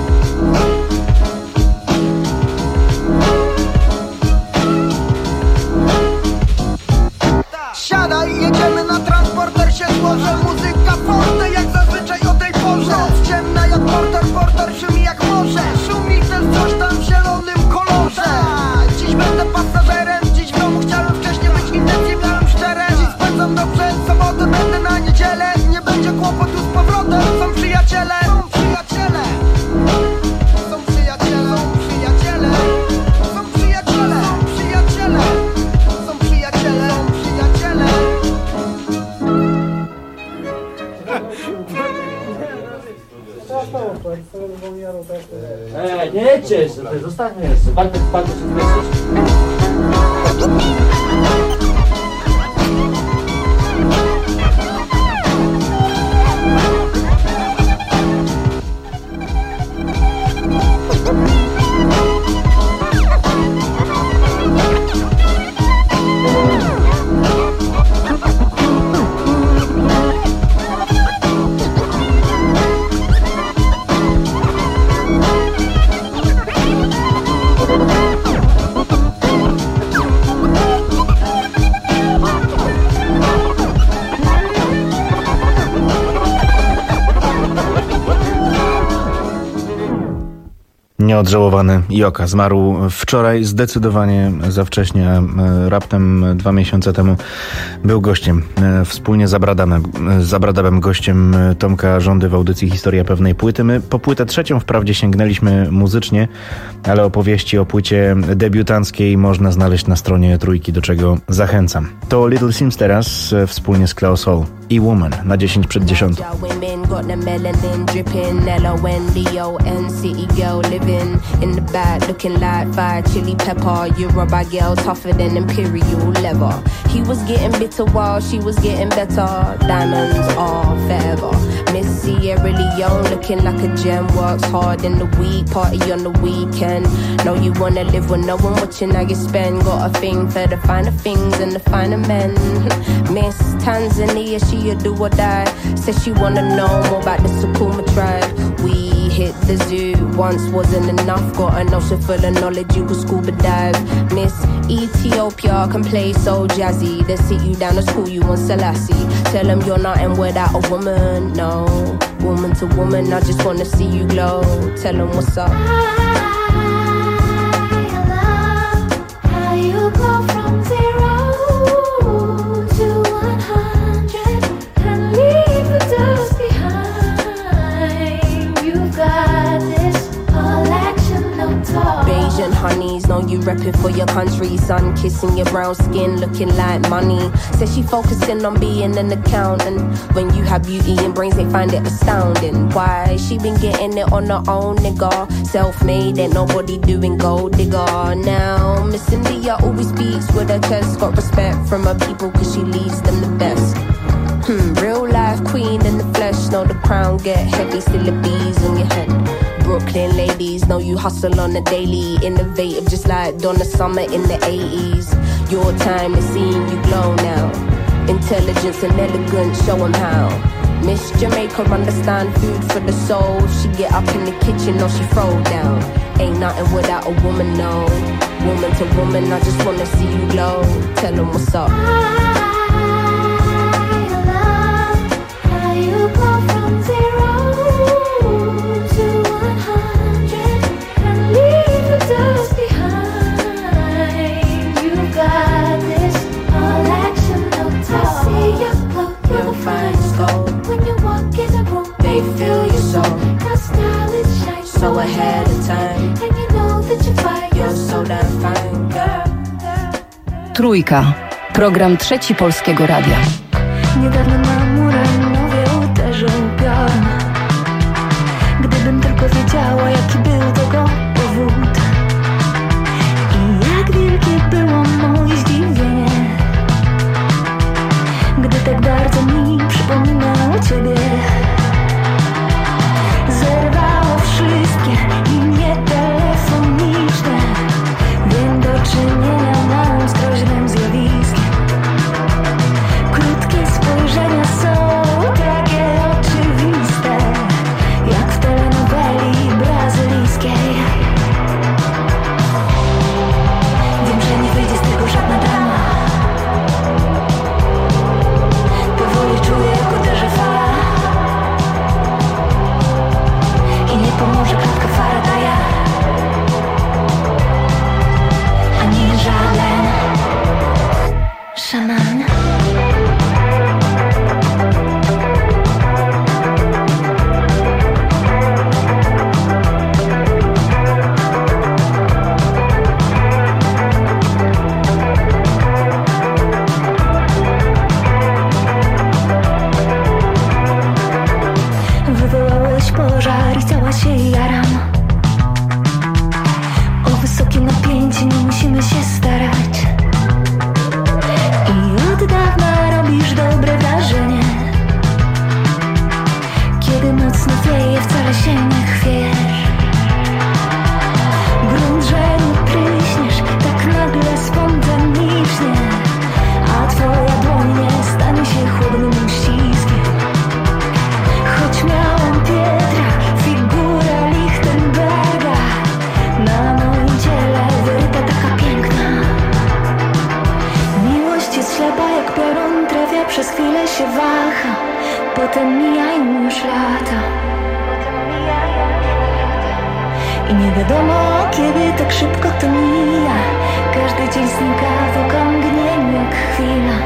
Siadaj, jedziemy na transporter, się złożę. Muzyka forte jak zazwyczaj o tej porze. Noc ciemna jak porter, porter szumi jak morze. Szumi też coś tam w zielonym kolorze. Dziś będę pasażerem, dziś w domu chciałem wcześniej być, intencje miałem szczere. Dziś spędzam dobrze, sobotę będę na niedzielę. Nie będzie kłopotu z powrotem, są przyjaciele. Są przyjaciele. Są przyjaciele. Są przyjaciele. Są przyjaciele. Są przyjaciele. Są przyjaciele. Są przyjaciele. Ej, nie jedźcie jeszcze, zostańmy jeszcze. Bartek, Bartek się zmieścisz. Nieodżałowany Joka zmarł wczoraj, zdecydowanie za wcześnie. Raptem dwa miesiące temu był gościem, wspólnie z Abradamem, z Abradamem gościem Tomka Żądy w audycji Historia pewnej płyty. My po płytę trzecią wprawdzie sięgnęliśmy muzycznie, ale opowieści o płycie debiutanckiej można znaleźć na stronie Trójki, do czego zachęcam. To Little Sims teraz wspólnie z Klaus Hall i Woman na dziesięć przed dziesiątą. In the back, looking like fire, chili pepper. Yoruba girl, tougher than imperial leather. He was getting bitter while she was getting better. Diamonds are forever. Miss Sierra Leone, looking like a gem. Works hard in the week, party on the weekend. Know you wanna live with no one watching how you spend. Got a thing for the finer things and the finer men. Miss Tanzania, she a do or die. Says she wanna know more about the Sukuma tribe. We hit the zoo, once wasn't enough. Got an ocean full of knowledge, you could scuba dive. Miss Ethiopia can play so jazzy. They sit you down to school, you want Selassie. Tell them you're nothing without a woman, no. Woman to woman, I just wanna see you glow. Tell them what's up. How you go from zero to one hundred and leave the dust behind. You've got this all action, no talk. Asian honeys, know you repping for your country. Sun kissing your brown skin, looking like money. Says she focusing on being an accountant. When you have beauty and brains, they find it astounding. Why? She been getting it on her own, nigga. Self-made, ain't nobody doing gold digger. Now, Miss India always speaks with her chest. Got respect from her people cause she leads them the best. Hmm, real life queen in the flesh. Know the crown get heavy, still the bees on your head. Brooklyn ladies, know you hustle on the daily. Innovative just like Donna Summer in the eighties. Your time is seeing you glow now. Intelligence and elegance, show 'em how. Miss Jamaica understand food for the soul. She get up in the kitchen or she throw down. Ain't nothing without a woman, no. Woman to woman, I just wanna see you glow. Tell them what's up. How you go from zero to one hundred and leave the dust behind. You got this, all action, no time. I see your glow, you're fine as gold. When you walk in the room, They feel your soul. your style is shine. So ahead of time. And you know that you're fine. You're so damn fine, girl. Trójka. Program Trzeci Polskiego Radia. Niedawno na Muranowie uderzył piorun. Gdybym tylko wiedziała, jaki był tego powód i jak wielkie było moje zdziwienie, gdy tak bardzo mi przypominało ciebie. Zerwało wszystkie linie telefoniczne. Wiem, do czynienia mam z groźnym zjawiskiem. Krótkie spojrzenia są takie oczywiste, jak w telenoweli brazylijskiej. Wiem, że nie wyjdzie z tego żadna drama. Powoli czuję, jak uderzy fala i nie pomoże klatka Faradaya, ani żaden szaman. Wywołałeś pożar i cała się jaram. O wysokie napięcie nie musimy się starać. I od dawna robisz dobre wrażenie. Kiedy mocno wieje, wcale się nie chwiejesz. Grunt, że nie pryśniesz tak nagle spontanicznie, a twoja dłoń nie stanie się chłodnym uściskiem. Choć miałam Pietra, figurę Lichtenberga, na moim ciele wyryta taka piękna. Miłość jest ślepa jak piorun, trafia, przez chwilę się waha, potem mijają już lata. I nie wiadomo, kiedy tak szybko to mija. Każdy dzień znika w okamgnieniu jak chwila.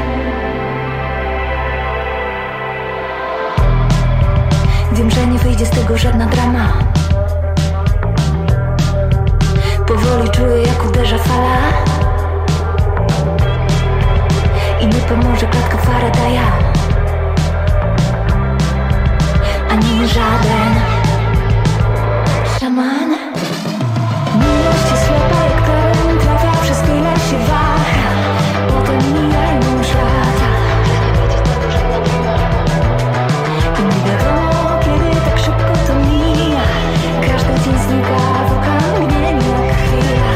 Wiem, że nie wyjdzie z tego żadna drama. Powoli czuję, jak uderza fala i nie pomoże klatka Faradaya, ani żaden szaman. Miłość jest ślepa jak teren, trafia, przez chwilę się waha, potem mijają już lata. I nie wiadomo, kiedy tak szybko to mija. Każdy dzień znika w okamgnieniu jak chwila.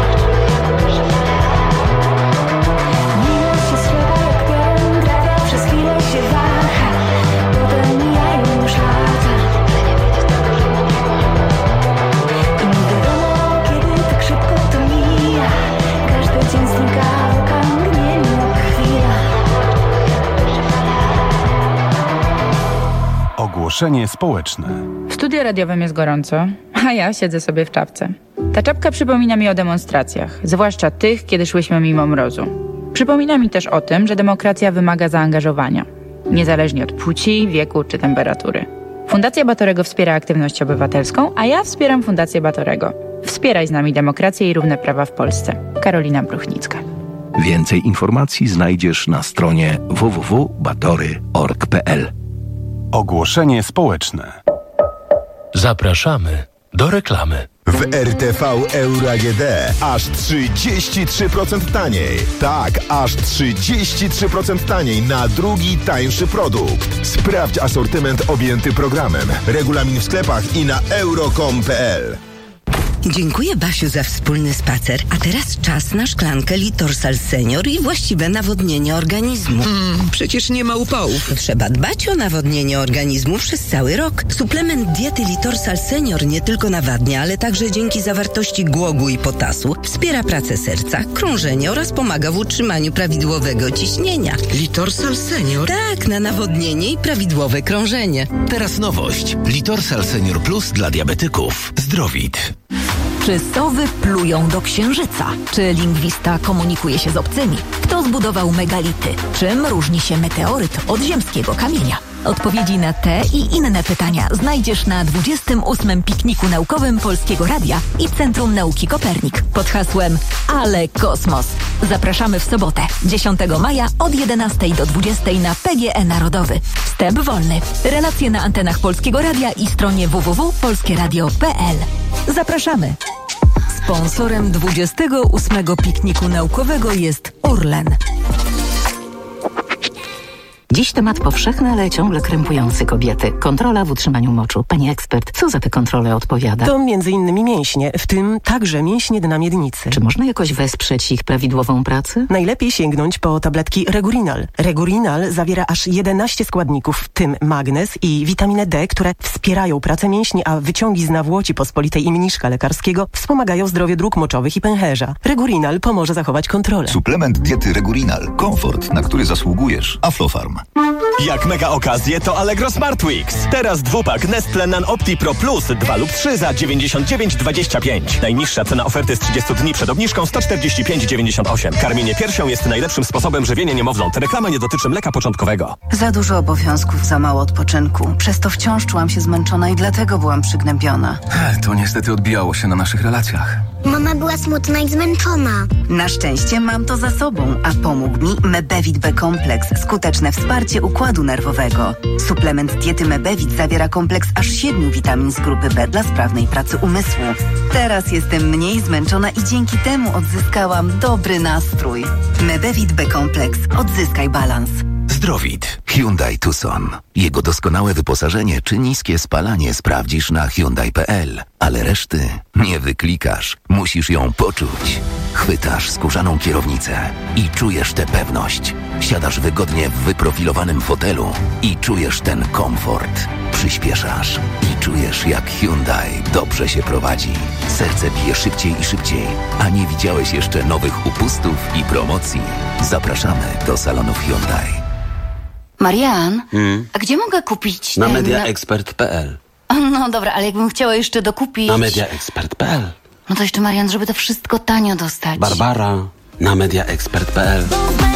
Miłość jest ślepa jak teren, trafia, przez chwilę się waha, potem mijają już lata. I nie wiadomo, kiedy tak szybko to mija. Każdy dzień znika w okamgnieniu jak chwila. Ogłoszenie społeczne. W studiu radiowym jest gorąco, a ja siedzę sobie w czapce. Ta czapka przypomina mi o demonstracjach, zwłaszcza tych, kiedy szłyśmy mimo mrozu. Przypomina mi też o tym, że demokracja wymaga zaangażowania, niezależnie od płci, wieku czy temperatury. Fundacja Batorego wspiera aktywność obywatelską, a ja wspieram Fundację Batorego. Wspieraj z nami demokrację i równe prawa w Polsce. Karolina Bruchnicka. Więcej informacji znajdziesz na stronie w w w kropka batory kropka org kropka p l. Ogłoszenie społeczne. Zapraszamy do reklamy. W R T V Euro A G D aż trzydzieści trzy procent taniej. Tak, aż trzydzieści trzy procent taniej na drugi tańszy produkt. Sprawdź asortyment objęty programem. Regulamin w sklepach i na euro kropka com kropka p l. Dziękuję, Basiu, za wspólny spacer. A teraz czas na szklankę Litorsal Senior i właściwe nawodnienie organizmu. Mm, przecież nie ma upałów. Trzeba dbać o nawodnienie organizmu przez cały rok. Suplement diety Litorsal Senior nie tylko nawadnia, ale także dzięki zawartości głogu i potasu wspiera pracę serca, krążenie oraz pomaga w utrzymaniu prawidłowego ciśnienia. Litorsal Senior? Tak, na nawodnienie i prawidłowe krążenie. Teraz nowość. Litorsal Senior Plus dla diabetyków. Zdrowit. Czy sowy plują do księżyca? Czy lingwista komunikuje się z obcymi? Kto zbudował megality? Czym różni się meteoryt od ziemskiego kamienia? Odpowiedzi na te i inne pytania znajdziesz na dwudziestym ósmym pikniku naukowym Polskiego Radia i Centrum Nauki Kopernik pod hasłem Ale Kosmos. Zapraszamy w sobotę, dziesiątego maja od jedenastej do dwudziestej na P G E Narodowy. Wstęp wolny. Relacje na antenach Polskiego Radia i stronie w w w kropka polskie radio kropka p l. Zapraszamy. Sponsorem dwudziestego ósmego pikniku naukowego jest Orlen. Dziś temat powszechny, ale ciągle krępujący kobiety. Kontrola w utrzymaniu moczu. Pani ekspert, co za te kontrole odpowiada? To między innymi mięśnie, w tym także mięśnie dna miednicy. Czy można jakoś wesprzeć ich prawidłową pracę? Najlepiej sięgnąć po tabletki Regurinal. Regurinal zawiera aż jedenaście składników, w tym magnez i witaminę D, które wspierają pracę mięśni, a wyciągi z nawłoci pospolitej i mniszka lekarskiego wspomagają zdrowie dróg moczowych i pęcherza. Regurinal pomoże zachować kontrolę. Suplement diety Regurinal. Komfort, na który zasługujesz. Aflofarm. Jak mega okazję, to Allegro Smart Weeks. Teraz dwupak Nestle Nan Opti Pro Plus dwa lub trzy za dziewięćdziesiąt dziewięć dwadzieścia pięć. Najniższa cena oferty z trzydziestu dni przed obniżką sto czterdzieści pięć dziewięćdziesiąt osiem. Karmienie piersią jest najlepszym sposobem żywienia niemowląt. Reklama nie dotyczy mleka początkowego. Za dużo obowiązków, za mało odpoczynku. Przez to wciąż czułam się zmęczona i dlatego byłam przygnębiona. To niestety odbijało się na naszych relacjach. Mama była smutna i zmęczona. Na szczęście mam to za sobą, a pomógł mi Mebevit B Kompleks. Skuteczne wsparcie układu nerwowego. Suplement diety Mebevit zawiera kompleks aż siedmiu witamin z grupy B dla sprawnej pracy umysłu. Teraz jestem mniej zmęczona i dzięki temu odzyskałam dobry nastrój. Mebevit B Kompleks. Odzyskaj balans. Zdrowit. Hyundai Tucson. Jego doskonałe wyposażenie czy niskie spalanie sprawdzisz na hyundai kropka p l. Ale reszty nie wyklikasz. Musisz ją poczuć. Chwytasz skórzaną kierownicę i czujesz tę pewność. Siadasz wygodnie w wyprofilowanym fotelu i czujesz ten komfort. Przyspieszasz i czujesz, jak Hyundai dobrze się prowadzi. Serce bije szybciej i szybciej, a nie widziałeś jeszcze nowych upustów i promocji. Zapraszamy do salonów Hyundai. Marian, Hmm? a gdzie mogę kupić... Na ten- mediaexpert kropka p l. No dobra, ale jakbym chciała jeszcze dokupić... Na mediaexpert kropka p l. No to jeszcze, Marian, żeby to wszystko tanio dostać. Barbara. Na mediaexpert kropka p l.